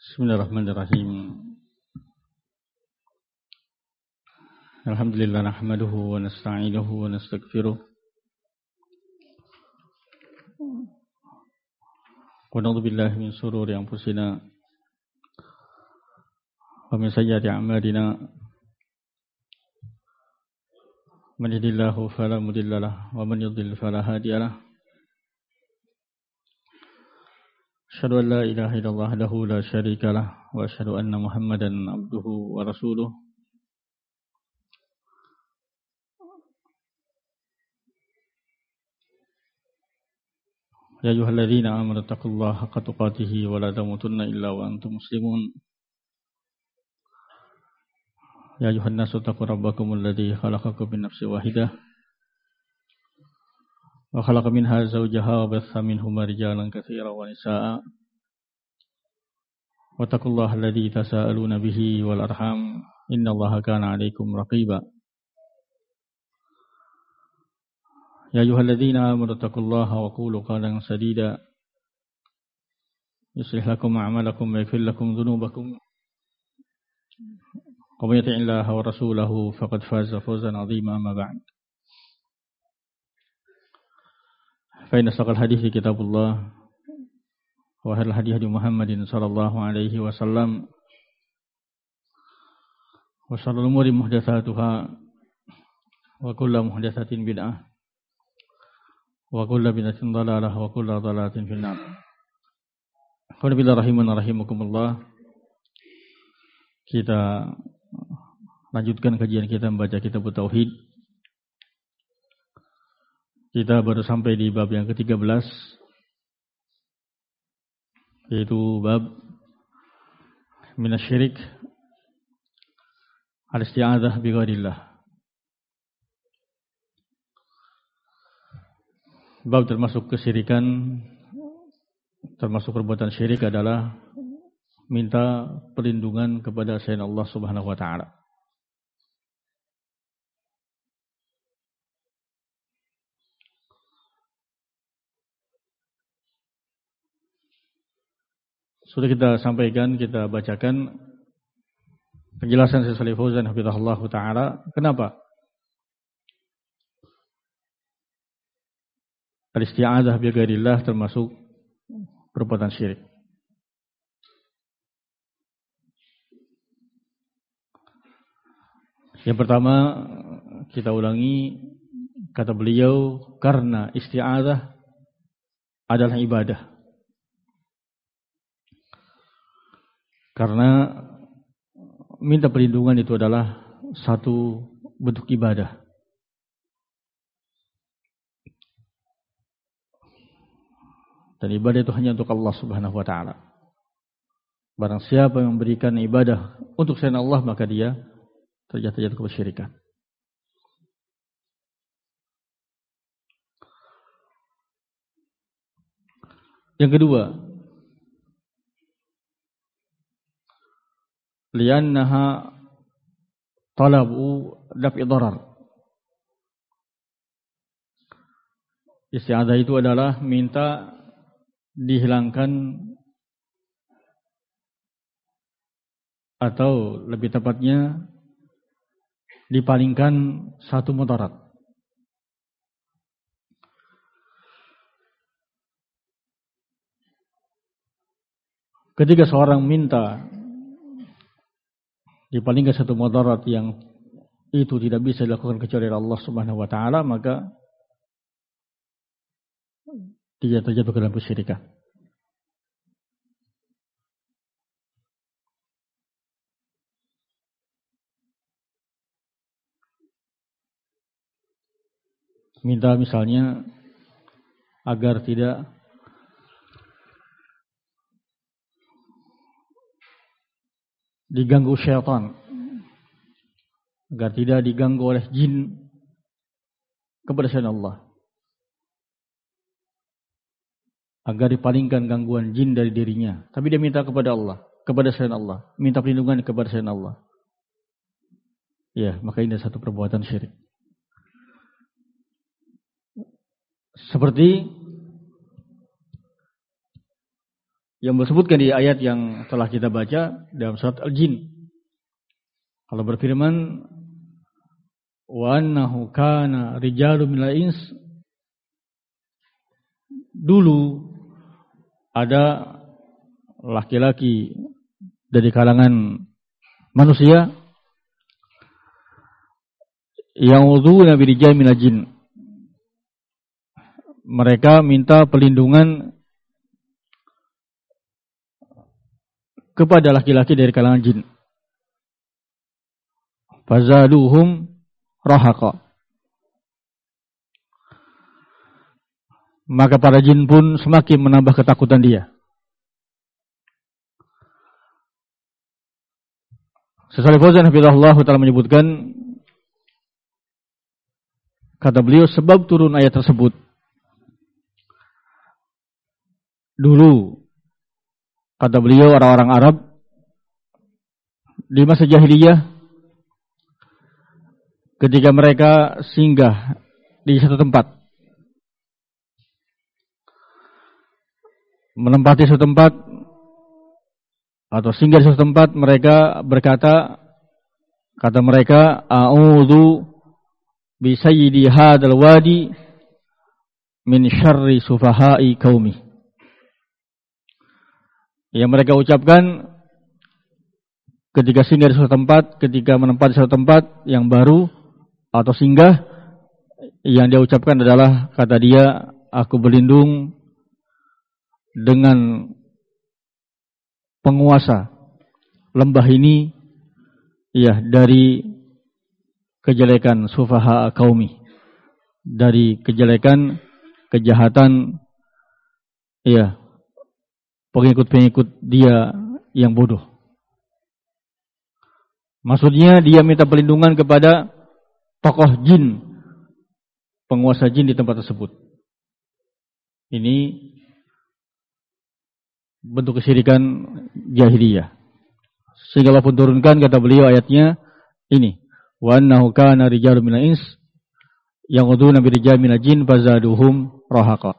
Bismillahirrahmanirrahim. Alhamdulillah nahmaduhu wa nasta'inuhu wa nastaghfiruh. Wa na'udzu billahi min shururi anfusina wa min sayyiati a'malina. Man yahdihillahu fala mudilla lahu wa man yudlil fala hadiya lahu. Asyhadu an la ilaha illallah wahdahu la syarika lahu wa asyhadu anna Muhammadan abduhu wa rasuluh. Ya ayyuhalladzina amanu taqullaha haqqa tuqatih wa la tamutunna illa wa antum muslimun. Ya ayyuhan nasu taqu rabbakumul ladzi khalaqakum min nafsin wahidah wa khalaqa minha zawjaha wa batha minhuma rijalan katsiran wa nisaa'a. Wattaqullaha alladzi tasaaluna bihi wal arham innallaha kana 'alaikum raqiba. Ya ayyuhalladzina amanu taqullaha wa qulu qawlan sadida yuslih lakum a'malakum wa yaghfir lakum dhunubakum. Wa may yuti'illaha wa rasulahu faqad faza fawzan 'azima amma ba'd. Fa inna asdaqal hadithi kitabullah wa khairul hadi Muhammadin sallallahu alaihi wasallam wa syarrul umuri muhdatsatuha wa kullu muhdatsatin bid'ah wa kullu bid'atin dhalalah wa kullu dhalalatin finnar. Qul billahi rahiman rahimakumullah. Kita lanjutkan kajian kita membaca kitab tauhid. Kita baru sampai di bab yang ke-13, yaitu bab minasyirik al-isti'adzah bi ghairillah. Bab termasuk kesyirikan, termasuk perbuatan syirik adalah minta perlindungan kepada selain Allah Subhanahu wa taala. Sudah kita sampaikan, kita bacakan penjelasan Syekh Shalih Fauzan hafizahullah taala. Kenapa al-isti'adzah bi ghairillah termasuk perbuatan syirik? Yang pertama, kita ulangi kata beliau, karena isti'adzah adalah ibadah. Karena minta perlindungan itu adalah satu bentuk ibadah. Dan ibadah itu hanya untuk Allah Subhanahu wa taala. Barang siapa yang memberikan ibadah untuk selain Allah, maka dia terjatuh kesyirikan. Yang kedua, li'annaha talabu daf'i dharar. Isti'adzah itu adalah minta dihilangkan, atau lebih tepatnya dipalingkan satu mudarat. Ketika seorang minta dipalingkan satu mudarat yang itu tidak bisa dilakukan kecuali Allah Subhanahu wa taala, maka dia terjatuh ke dalam kesyirikan. Minta misalnya agar tidak diganggu syaitan, agar tidak diganggu oleh jin kepada selain Allah, agar dipalingkan gangguan jin dari dirinya. Tapi dia minta kepada Allah, kepada selain Allah, minta perlindungan kepada selain Allah. Ya, maka ini satu perbuatan syirik. Seperti yang disebutkan di ayat yang telah kita baca dalam surat Al-Jin. Allah berfirman, wa annahu kana rijalun minal ins. Dulu ada laki-laki dari kalangan manusia yang wudu'una birijal minal jin. Mereka minta perlindungan kepada laki-laki dari kalangan jin. Fazaduhum rahaqa. Maka para jin pun semakin menambah ketakutan dia. Syaikh Fauzan hafizahullah taala menyebutkan, kata beliau, sebab turun ayat tersebut dulu, kata beliau, orang-orang Arab di masa jahiliyah ketika mereka singgah di satu tempat, menempati satu tempat atau singgah di satu tempat, mereka berkata, kata mereka, a'udzu bi sayyidi hadzal wadi min syarri sufaha'i qaumi. Yang mereka ucapkan ketika singgah di suatu tempat, ketika menempati suatu tempat yang baru atau singgah, yang dia ucapkan adalah, kata dia, aku berlindung dengan penguasa lembah ini, ya, dari kejelekan sufaha qaumi, dari kejelekan, kejahatan, ya, pengikut-pengikut dia yang bodoh. Maksudnya dia minta perlindungan kepada tokoh jin, penguasa jin di tempat tersebut. Ini bentuk kesyirikan jahiliyah. Sehingga Allah pun turunkan, kata beliau, ayatnya ini, wa annahu kana rijalun minal ins ya'uduna birijal minal jin fazaduhum rahaqa.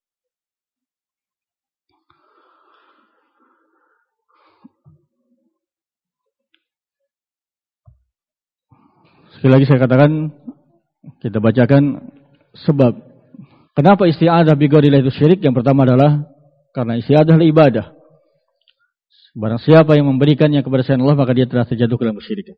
Sekali lagi saya katakan, kita bacakan sebab kenapa isti'adzah bi ghairillah itu syirik. Yang pertama adalah karena isti'adzah adalah ibadah. Barang siapa yang memberikannya kepada selain Allah, maka dia telah terjatuh ke dalam kesyirikan.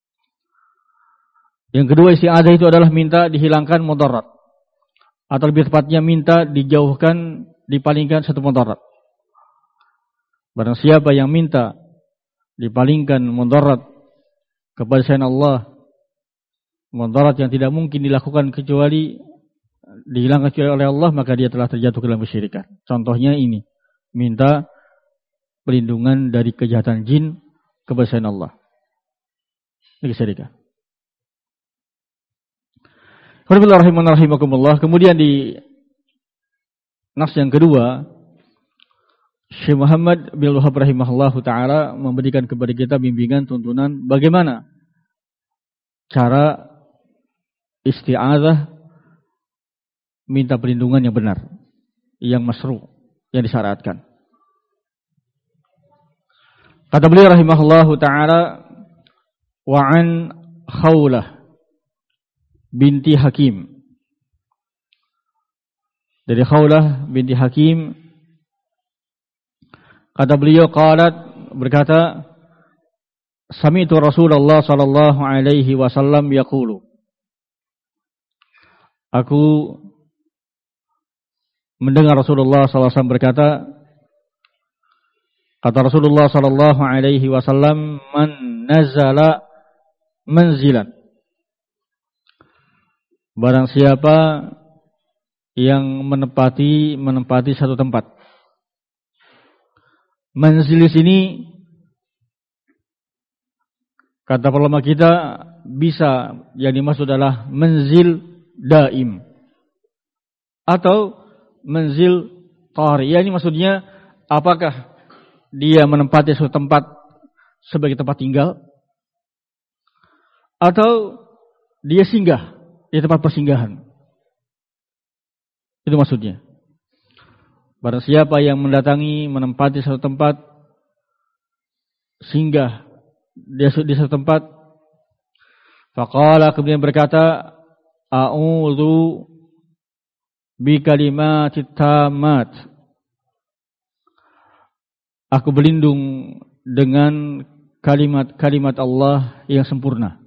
Yang kedua, isti'adzah itu adalah minta dihilangkan mudarat, atau lebih tepatnya minta dijauhkan, dipalingkan satu mudarat. Barang siapa yang minta dipalingkan mudarat kepada selain Allah, mudarat yang tidak mungkin dilakukan kecuali dihilangkan kecuali oleh Allah, maka dia telah terjatuh ke dalam kesyirikan. Contohnya ini, minta perlindungan dari kejahatan jin kepada selain Allah. Ini kesyirikan. Kemudian di nas yang kedua, Syekh Muhammad bin Wahab rahimahullahu taala memberikan kepada kita bimbingan, tuntunan bagaimana cara isti'adzah, minta perlindungan yang benar, yang masyru', yang disyariatkan. Kata beliau rahimahullahu taala, wa an Khawlah binti Hakim. Dari Khawlah binti Hakim, kata beliau, qalat, berkata, sami'tu Rasulullah sallallahu alaihi wasallam yaqulu. Aku mendengar Rasulullah sallallahu alaihi wasallam berkata, kata Rasulullah sallallahu alaihi wasallam, man nazala manzilan. Barang siapa yang menempati satu tempat. Manzil di sini, kata ulama kita, bisa yang dimaksud adalah manzil daim atau manzil tari. Ya, ini maksudnya apakah dia menempati suatu tempat sebagai tempat tinggal atau dia singgah di tempat persinggahan. Itu maksudnya. Barang siapa yang mendatangi, menempati satu tempat, singgah di satu tempat, faqala, kemudian berkata, a'udzu bi kalimatit tammat, aku berlindung dengan kalimat-kalimat Allah yang sempurna.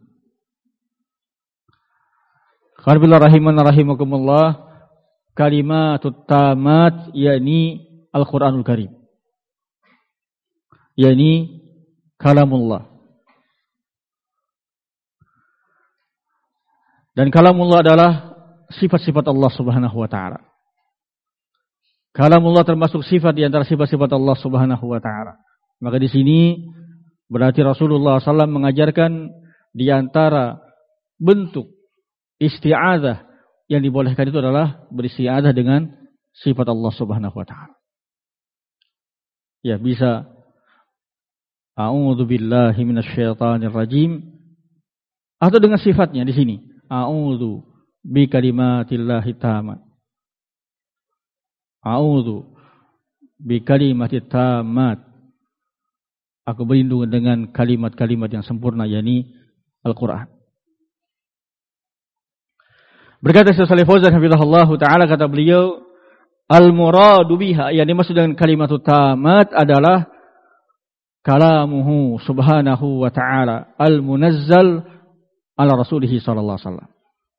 Qul rahiman rahimakumullah, kalimatut tammat yakni Al-Qur'anul Karim, yakni kalamullah. Dan kalamullah adalah sifat-sifat Allah Subhanahu wa taala. Kalamullah termasuk sifat di antara sifat-sifat Allah Subhanahu wa taala. Maka di sini berarti Rasulullah SAW mengajarkan di antara bentuk isti'adzah yang dibolehkan itu adalah beristi'adzah dengan sifat Allah Subhanahu wa taala. Ya, bisa a'udzu billahi minasyaitonir rajim, atau dengan sifatnya di sini, a'udzu bi kalimatillahi tammat. A'udzu bi kalimatit tammat. Aku berlindung dengan kalimat-kalimat yang sempurna, yakni Al-Qur'an. Berkata Syekh Shalih Fauzan hafizahullah taala, kata beliau, al-muradu biha, yang dimaksud dengan kalimatut tammat adalah kalamuhu subhanahu wa ta'ala al-munazzal ala rasulih sallallahu alaihi wasallam,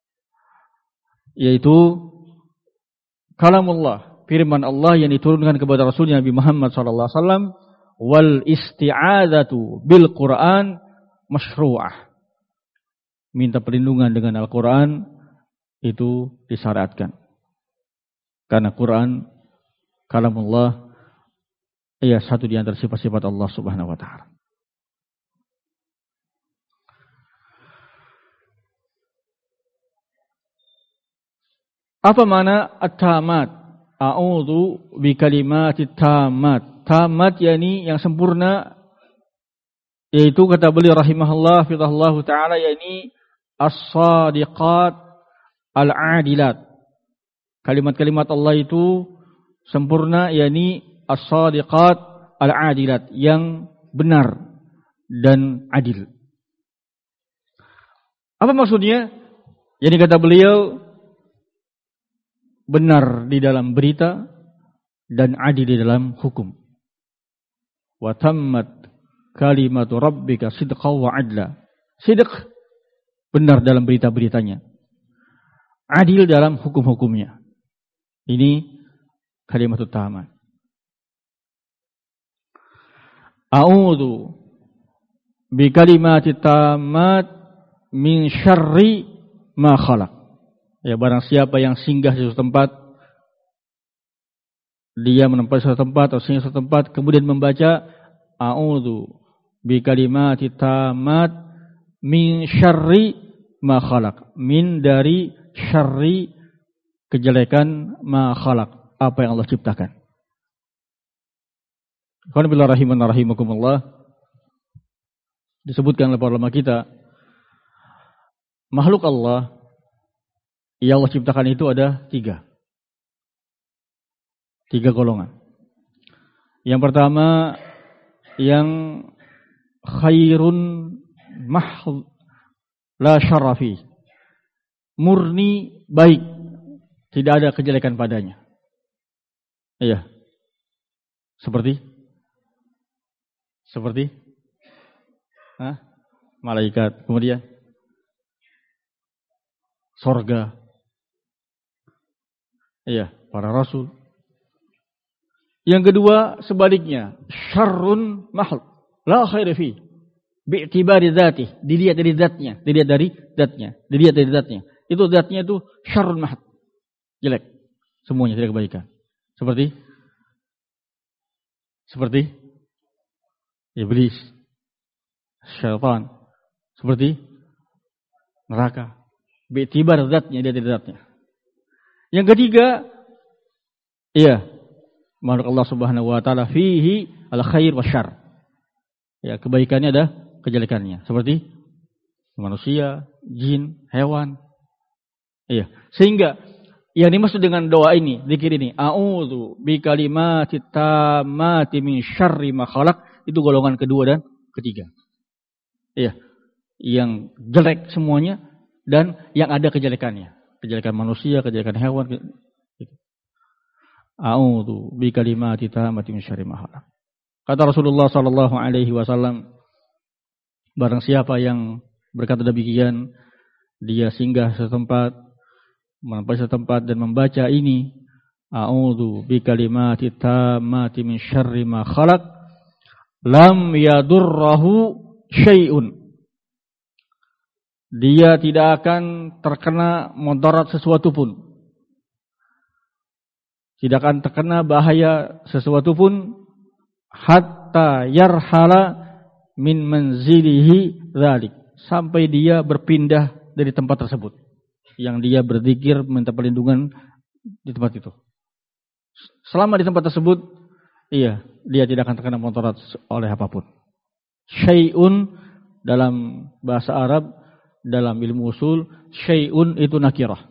yaitu kalamullah, firman Allah yang diturunkan kepada Rasulnya Nabi Muhammad sallallahu alaihi wasallam, wal isti'adzatu bil Qur'an masyru'ah, minta perlindungan dengan Al-Qur'an itu disyariatkan. Karena Quran kalamullah, ya, satu di antara sifat-sifat Allah Subhanahu wa taala. Apa makna at-tammat? A'udzu bi kalimatit tammat. Tammat yakni yang sempurna, yaitu kata beliau rahimahullah fidahullahu taala, yakni as-sadiqat al-adilat. Kalimat-kalimat Allah itu sempurna, yakni as-sadiqat al-adilat, yang benar dan adil. Apa maksudnya? Jadi kata beliau, benar di dalam berita dan adil di dalam hukum. Wa tammat kalimatu rabbika sidqan wa adla. Sidq, benar dalam berita-beritanya, adil dalam hukum-hukumnya. Ini kalimatut tammat. A'udzu bi kalimatit tammat min syarri ma khalaq. Ya, barang siapa yang singgah di suatu tempat, dia menempati suatu tempat atau singgah suatu tempat, kemudian membaca a'udzu bi kalimatit tammat min syarri ma khalaq, min dari syarri, kejelekan, ma khalaq, apa yang Allah ciptakan. Alhamdulillah rahiman rahimakumullah. Disebutkan oleh para ulama kita, makhluk Allah yang Allah ciptakan itu ada tiga golongan. Yang pertama, yang khairun mahd la syarafi, murni baik, tidak ada kejelekan padanya. Iya. Seperti malaikat, kemudian sorga, iya, para rasul. Yang kedua sebaliknya, syarrun mahd la khair fi, bi'tibari dzati, dilihat dari zatnya. Itu zatnya itu syarrun mahd, jelek, semuanya tidak kebaikan. Seperti iblis, syaitan, seperti neraka, bi'tibar zatnya, dia dari zatnya. Yang ketiga, iya, makhluk Allah Subhanahu wa taala fihi al-khair wasyarr. Ya, kebaikannya ada, kejelekannya, seperti manusia, jin, hewan. Iya, sehingga Yang dimaksud dengan doa ini, zikir ini, a'udzu bikalimatit tammati min syarri ma khalaq, itu golongan kedua dan ketiga. Iya, yang jelek semuanya dan yang ada kejelekannya. Kejelekan manusia, kejelekan hewan. A'udzu bikalimatit tammati min syarri ma khalaq. Kata Rasulullah sallallahu alaihi wasallam, barang siapa yang berkata demikian, dia singgah setempat, menempati setempat dan membaca ini, a'udzu bikalimatit tammati min syarri ma khalaq, lam yadurruhu syai'un. Dia tidak akan terkena mudarat sesuatu pun. Tidak akan terkena bahaya sesuatu pun hatta yarhala min manzilihi dzalik, sampai dia berpindah dari tempat tersebut yang dia berzikir minta perlindungan di tempat itu. Selama di tempat tersebut, dia tidak akan terkena mudarat oleh apapun. Syai'un dalam bahasa Arab, dalam ilmu usul, syai'un itu nakirah.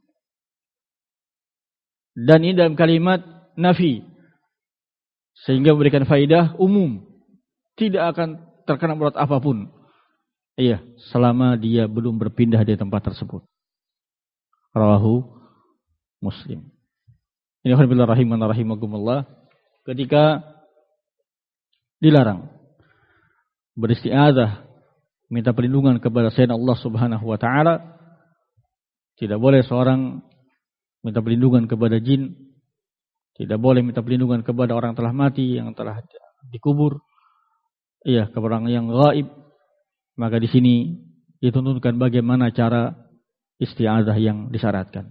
Dan ini dalam kalimat nafi, sehingga memberikan faidah umum. Tidak akan terkena mudarat apapun. Selama dia belum berpindah dari tempat tersebut. Rawahu Muslim. Ini khairullahi rahimana rahimakumullah. Ketika dilarang beristi'adzah, minta perlindungan kepada selain Allah Subhanahu wa taala, tidak boleh seorang minta perlindungan kepada jin, tidak boleh minta perlindungan kepada orang telah mati yang telah dikubur, kepada orang yang gaib. Maka di sini dituntunkan bagaimana cara isti'adzah yang disyaratkan.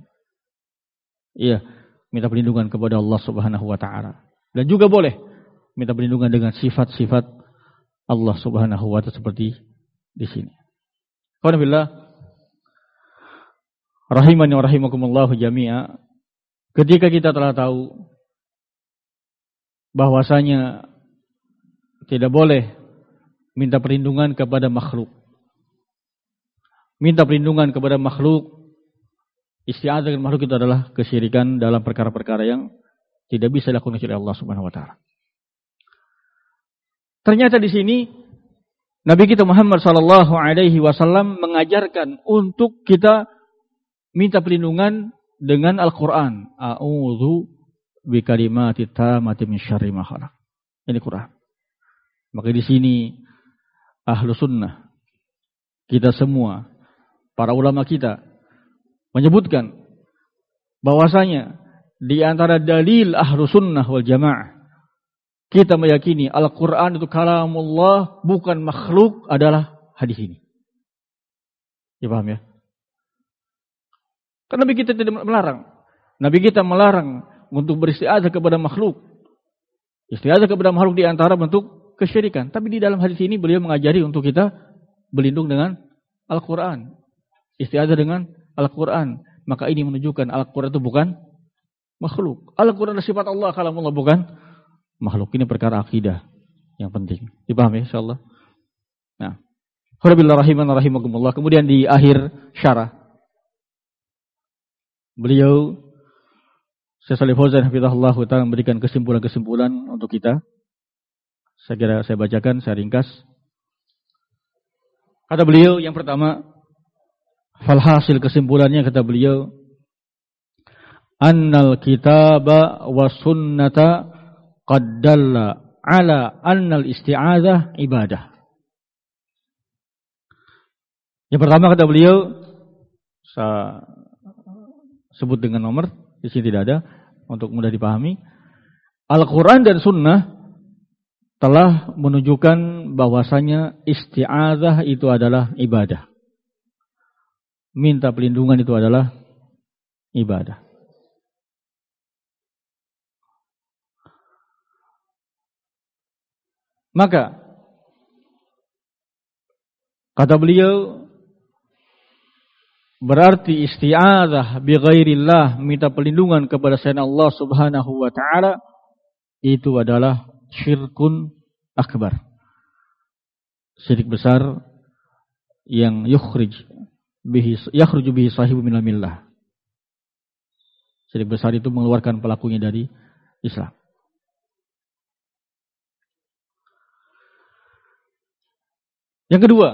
Minta perlindungan kepada Allah Subhanahu wa taala. Dan juga boleh minta perlindungan dengan sifat-sifat Allah Subhanahu wa taala seperti di sini. Alhamdulillah rahimani wa rahimakumullah jami'a. Ketika kita telah tahu bahwasanya tidak boleh minta perlindungan kepada makhluk. Minta perlindungan kepada makhluk, isti'adzah dengan makhluk itu adalah kesyirikan dalam perkara-perkara yang tidak bisa dilakukan oleh Allah Subhanahu wa taala. Ternyata di sini Nabi kita Muhammad sallallahu alaihi wasallam mengajarkan untuk kita minta perlindungan dengan Al-Qur'an. A'udzu bikalimatit tammati min syarri ma khalaq. Ini Quran. Maka di sini ahlu sunnah, kita semua, para ulama kita menyebutkan bahwasanya di antara dalil ahlu sunnah wal jamaah, kita meyakini Al-Quran itu kalamullah, bukan makhluk, adalah hadis ini. Ya paham ya? Karena Nabi kita tidak melarang. Nabi kita melarang untuk beristi'adzah kepada makhluk. Isti'adzah kepada makhluk di antara bentuk kesyirikan. Tapi di dalam hadis ini beliau mengajari untuk kita berlindung dengan Al-Quran. Isti'adzah dengan Al-Quran. Maka ini menunjukkan Al-Quran itu bukan makhluk. Al-Quran adalah sifat Allah, kalamullah bukan makhluk. Ini perkara akidah yang penting. Dipahami insyaallah. Nah, Alhamdulillah rahimana rahimakumullah. Kemudian di akhir syarah beliau Syekh Shalih Fauzan hafizahullah taala memberikan kesimpulan-kesimpulan untuk kita. Saya kira saya bacakan, saya ringkas. Kata beliau yang pertama, falhasil kesimpulannya kata beliau, annal kitaba wa sunnata qad dalla ala annal isti'adzah ibadah. Yang pertama kata beliau, saya sebut dengan nomor, di sini tidak ada untuk mudah dipahami. Al-Quran dan Sunnah telah menunjukkan bahwasanya isti'adzah itu adalah ibadah. Minta perlindungan itu adalah ibadah. Maka kata beliau, berarti isti'adzah bi ghairillah, minta perlindungan kepada selain Allah Subhanahu wa taala, itu adalah syirkun akbar. Syirik besar yang yakhruju bihi sahibu minal millah. Syirik besar itu mengeluarkan pelakunya dari Islam. Yang kedua,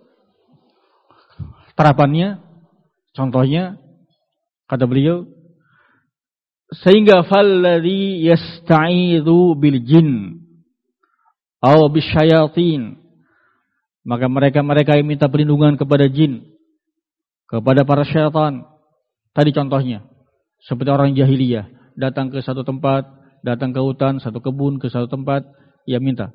terapannya, contohnya, kata beliau, sehingga falladhi yasta'idhu bil jin atau bisyayatin, maka mereka yang minta perlindungan kepada jin, kepada para syaitan. Tadi contohnya, seperti orang jahiliyah, datang ke satu tempat, datang ke hutan, satu kebun, ke satu tempat, ia minta.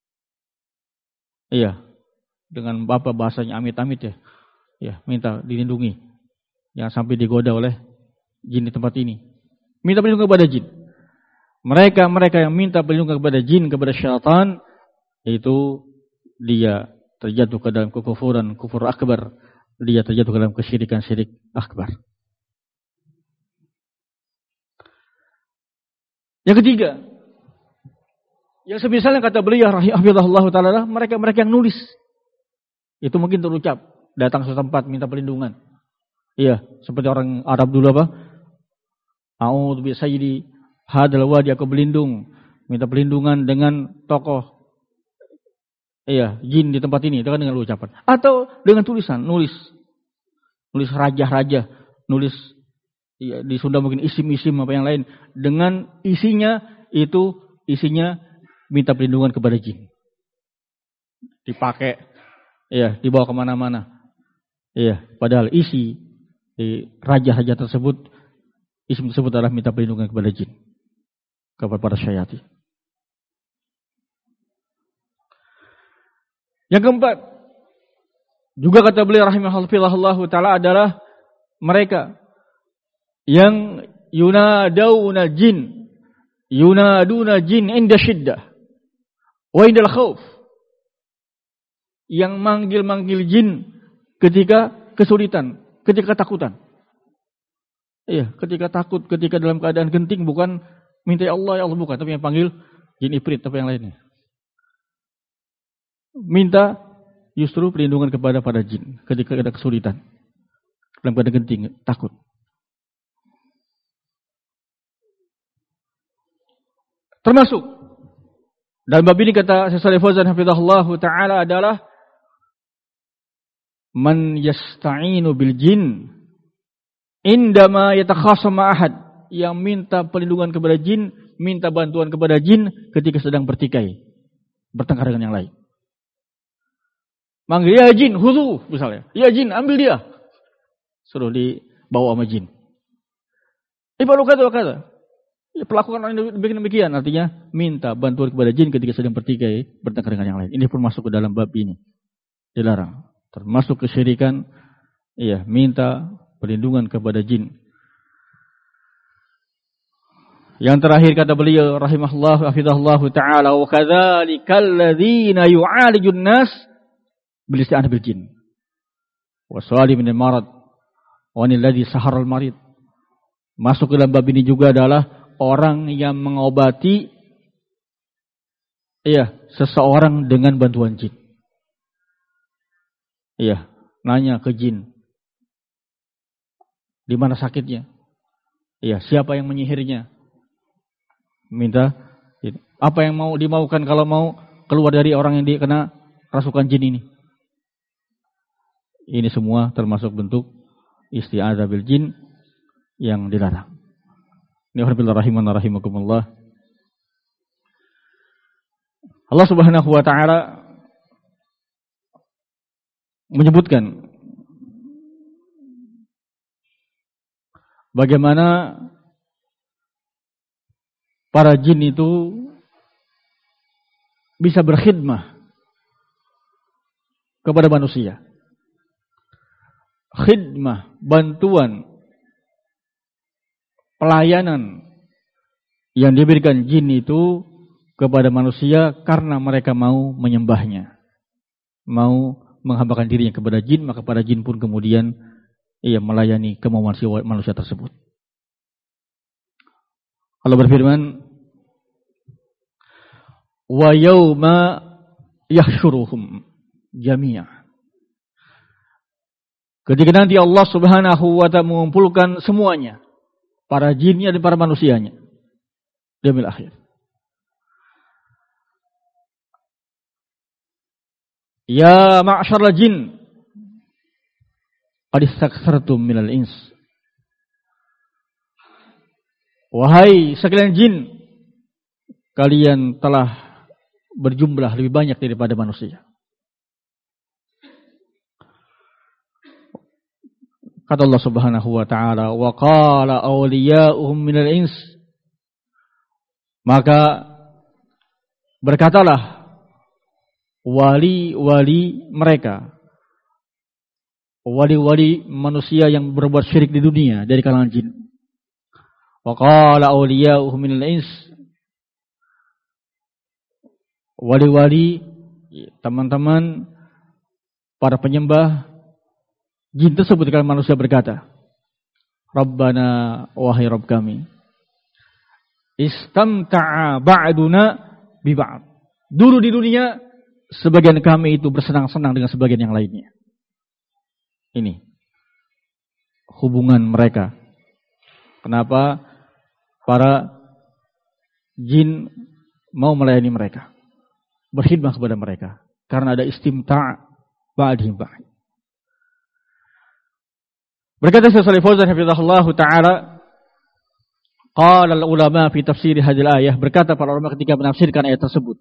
Iya, dengan apa bahasanya amit-amit ya. Ya, minta dilindungi. Jangan sampai digoda oleh jin di tempat ini. Minta perlindungan kepada jin. Mereka yang minta perlindungan kepada jin, kepada syaitan, itu dia terjatuh ke dalam kekufuran, kufur akbar. Dia terjatuh ke dalam kesyirikan, syirik akbar. Yang ketiga, yang semisalnya kata beliau rahimahullah ta'ala, mereka yang nulis. Itu mungkin terucap, datang ke tempat minta perlindungan. Iya, seperti orang Arab dulu apa? A'udzu bi sayyidi hadal wadi, aku berlindung, minta perlindungan dengan tokoh jin di tempat ini, itu kan dengan ucapan. Atau dengan tulisan, nulis raja-raja, nulis di Sunda mungkin isim-isim apa yang lain, dengan isinya minta perlindungan kepada jin. Dipakai, dibawa kemana-mana. Padahal isi di raja-raja tersebut, isim tersebut adalah minta perlindungan kepada jin, kepada para syaitan. Yang keempat, juga kata beliau rahimahullah ta'ala adalah mereka yang yunaduna jin inda syiddah wa indal khauf, yang manggil jin ketika kesulitan, ketika ketakutan. Ketika takut, ketika dalam keadaan genting, bukan minta ya Allah bukan, tapi yang panggil jin ifrit atau yang lainnya. Minta justru perlindungan kepada para jin ketika ada kesulitan, dalam keadaan genting, takut. Termasuk dalam bab ini kata Syekh Shalih Fauzan hafizahullah taala adalah man yasta'inu bil jin indama yatakhasama ahad, yang minta perlindungan kepada jin, minta bantuan kepada jin ketika sedang bertikai, bertengkar dengan yang lain. Manggil, ya jin, khudhu misalnya. Ya jin, ambil dia. Suruh dibawa sama jin. Ibalu kata. Perlakukan orang demikian, artinya minta bantuan kepada jin ketika sedang bertikai, bertengkar dengan yang lain. Ini pun masuk ke dalam bab ini. Dilarang. Termasuk kesyirikan, minta perlindungan kepada jin. Yang terakhir kata beliau rahimahullah hafizahullah taala, wa kadzalikal ladzina yu'alijun nas bil isti'anah bil jin wa salim min marad wa anil ladzi sahara al marid. Masuk ke dalam bab ini juga adalah orang yang mengobati seseorang dengan bantuan jin. Nanya ke jin, di mana sakitnya? Siapa yang menyihirnya? Minta apa yang mau dimaukan kalau mau keluar dari orang yang dikena rasukan jin ini. Ini semua termasuk bentuk isti'adzah bil jin yang dilarang. Ini rahimakumullah. Allah Subhanahu wa taala menyebutkan bagaimana para jin itu bisa berkhidmah kepada manusia. Khidmah, bantuan, pelayanan yang diberikan jin itu kepada manusia karena mereka mau menyembahnya, mau menghambakan dirinya kepada jin, maka para jin pun kemudian melayani kemauan manusia tersebut. Allah berfirman, wa yauma yahsyuruhum jami'a. Ketika nanti Allah Subhanahu wa ta'ala mengumpulkan semuanya, para jinnya dan para manusianya di yaumil akhir. Ya ma'syarul jin qad istakthartum minal ins. Wahai sekalian jin, kalian telah berjumlah lebih banyak daripada manusia. Kata Allah Subhanahu wa taala, wa qala awliya'uhum minal ins. Maka berkatalah wali-wali mereka, wali-wali manusia yang berbuat syirik di dunia dari kalangan jin. Wa qala awliya'uhum minal ins. Wali-wali, teman-teman para penyembah jin tersebut kalau manusia berkata, Rabbana, wahai Rabb kami, istamta'a ba'duna bi ba'd. Dulu di dunia sebagian kami itu bersenang-senang dengan sebagian yang lainnya. Ini hubungan mereka. Kenapa para jin mau melayani mereka, berkhidmah kepada mereka, karena ada istimta' ba'dihim ba'd. Berkata Syekh Shalih Fauzan hafizahullah taala, qala al-ulama fi tafsir hadhil ayah, berkata para ulama ketika menafsirkan ayat tersebut.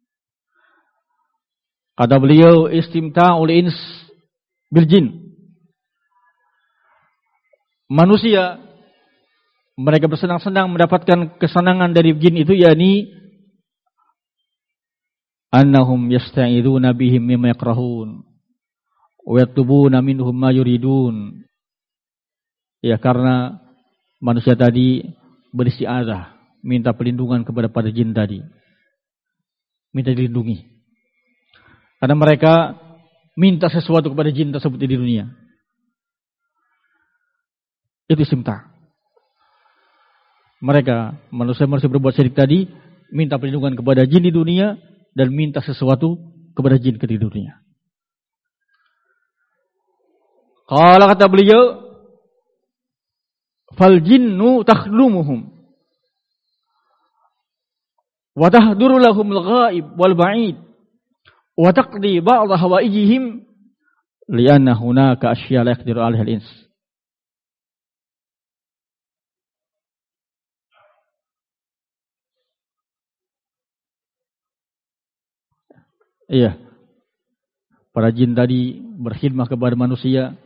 Kata beliau, istimta'ul ins bil jin. Manusia mereka bersenang-senang mendapatkan kesenangan dari jin itu, yakni annahum yasta'iduna bihim mimma yakrahun wa yatlubuna minhum ma yuridun. Ya, karena manusia tadi beristiazah, minta perlindungan kepada para jin tadi, minta dilindungi, karena mereka minta sesuatu kepada jin tersebut di dunia. Itu istimta'. Mereka manusia berbuat syirik tadi, minta perlindungan kepada jin di dunia dan minta sesuatu kepada jin di dunia. Kalau kata beliau, fal jinnu takhlumuhum wa tahduru lahumul ghaib wal ba'id wa taqdi ba'd hawaijihim li'anna hunaka asya' la yaqdiru 'alaiha al-ins. Iya. Para jin tadi berkhidmah kepada manusia.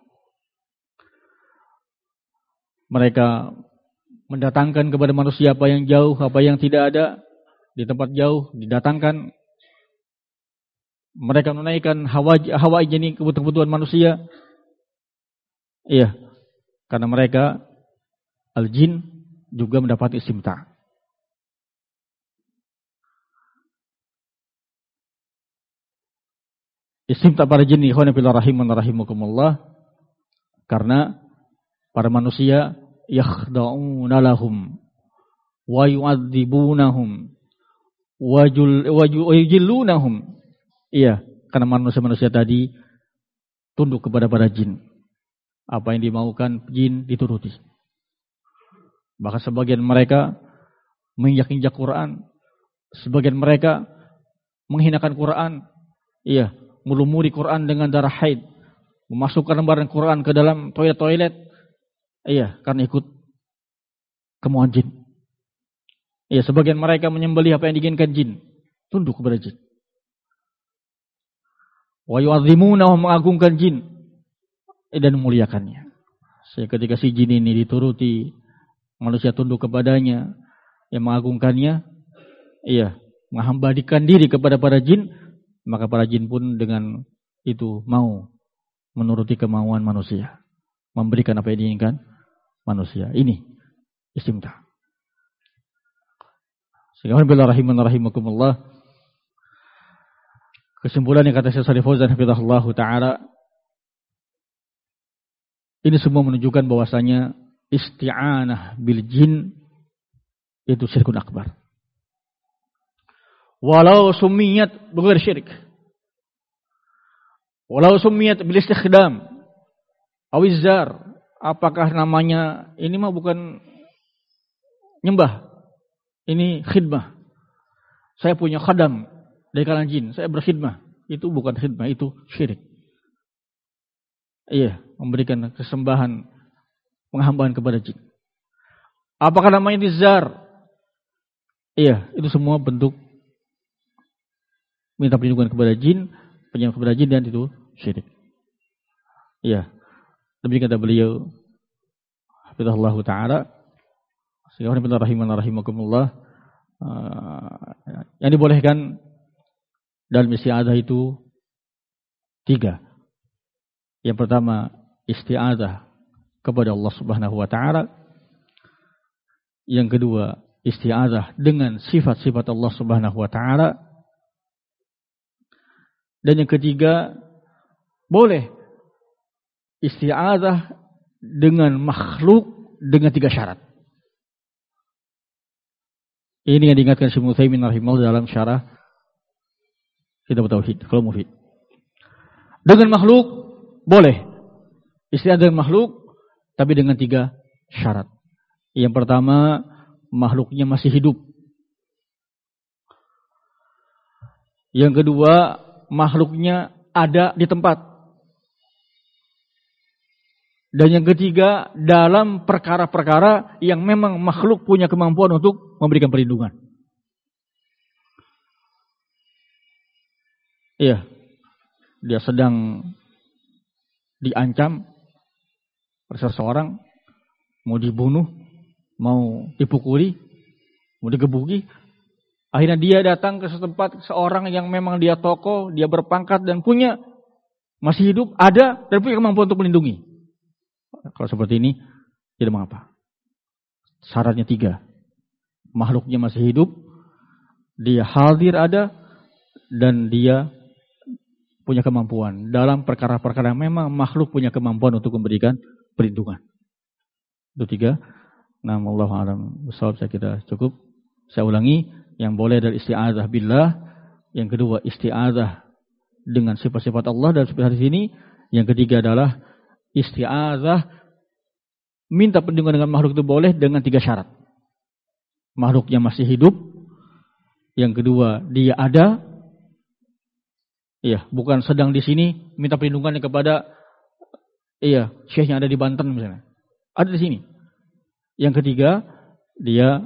Mereka mendatangkan kepada manusia apa yang jauh, apa yang tidak ada di tempat jauh, didatangkan. Mereka menunaikan hawa ini, kebutuhan manusia. Iya, karena mereka al-jin juga mendapat istimta'. Istimta' para jin, ikhwan fillah rahiman rahimakumullah, karena para manusia yakhda'una lahum wa yu'adzibunahum wa yujillunahum. Iya, karena manusia-manusia tadi tunduk kepada para jin. Apa yang dimaukan jin dituruti. Bahkan sebagian mereka menginjak-injak Quran, sebagian mereka menghinakan Quran. Iya, melumuri Quran dengan darah haid, memasukkan lembaran Quran ke dalam toilet-toilet. Iya, karena ikut kemauan jin. Iya, sebagian mereka menyembelih apa yang diinginkan jin, tunduk kepada jin. Wa yu'azzimunahum, mengagungkan jin dan memuliakannya. Sehingga ketika si jin ini dituruti, manusia tunduk kepadanya, yang mengagungkannya, iya, menghambadikan diri kepada para jin, maka para jin pun dengan itu mau menuruti kemauan manusia, memberikan apa yang diinginkan manusia. Ini istimta'. Sehingga bila rahiman rahimakumullah, kesimpulan yang kata Syekh Shalih Fauzan hafizahullah taala, ini semua menunjukkan bahwasanya isti'anah bil jin itu syirkun akbar. Walau sumiyat bighairi syirik, walau sumiyat bil istikhdam aw izzar, apakah namanya ini mah bukan nyembah. Ini khidmah. Saya punya khadam dari kalangan jin, saya berkhidmah. Itu bukan khidmah, itu syirik. Iya, memberikan kesembahan, penghambaan kepada jin. Apakah namanya nizar? Iya, itu semua bentuk minta perlindungan kepada jin, penyembah kepada jin, dan itu syirik. Iya, demikian kata beliau, hafizahullah ta'ala. Sehingga rahimakumullah. Yang dibolehkan dalam isti'adzah itu 3. Yang pertama, isti'adzah kepada Allah Subhanahu wa taala. Yang kedua, isti'adzah dengan sifat-sifat Allah Subhanahu wa taala. Dan yang ketiga, boleh isti'adzah dengan makhluk dengan 3 syarat. Ini yang diingatkan Syekh Utsaimin rahimahullah dalam syarah Kitab Tauhid, Qaulul Mufid. Dengan makhluk boleh isti'adzah dengan makhluk, tapi dengan 3 syarat. Yang pertama, makhluknya masih hidup. Yang kedua, makhluknya ada di tempat. Dan yang ketiga, dalam perkara-perkara yang memang makhluk punya kemampuan untuk memberikan perlindungan. Iya, dia sedang diancam oleh seseorang, mau dibunuh, mau dipukuli, mau digebuki. Akhirnya dia datang ke setempat seorang yang memang dia tokoh, dia berpangkat dan punya, masih hidup, ada, dan punya kemampuan untuk melindungi. Kalau seperti ini, tidak mengapa. Syaratnya 3. Makhluknya masih hidup, dia hadir ada, dan dia punya kemampuan. Dalam perkara-perkara memang makhluk punya kemampuan untuk memberikan perlindungan. Itu 3. Nah, wallahu a'lam bishawab, saya kira cukup. Saya ulangi, yang boleh adalah isti'adzah billah. Yang kedua, isti'adzah dengan sifat-sifat Allah dalam seperti hadis ini. Yang ketiga adalah isti'adzah minta perlindungan dengan makhluk itu boleh dengan 3 syarat. Makhluknya masih hidup. Yang kedua, dia ada. Iya, bukan sedang di sini minta perlindungan kepada syekh yang ada di Banten misalnya. Ada di sini. Yang ketiga, dia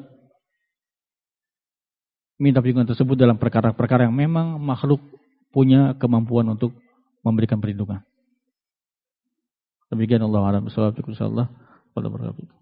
minta perlindungan tersebut dalam perkara-perkara yang memang makhluk punya kemampuan untuk memberikan perlindungan. Demikian Allah a'lam bishawab. Insyaallah.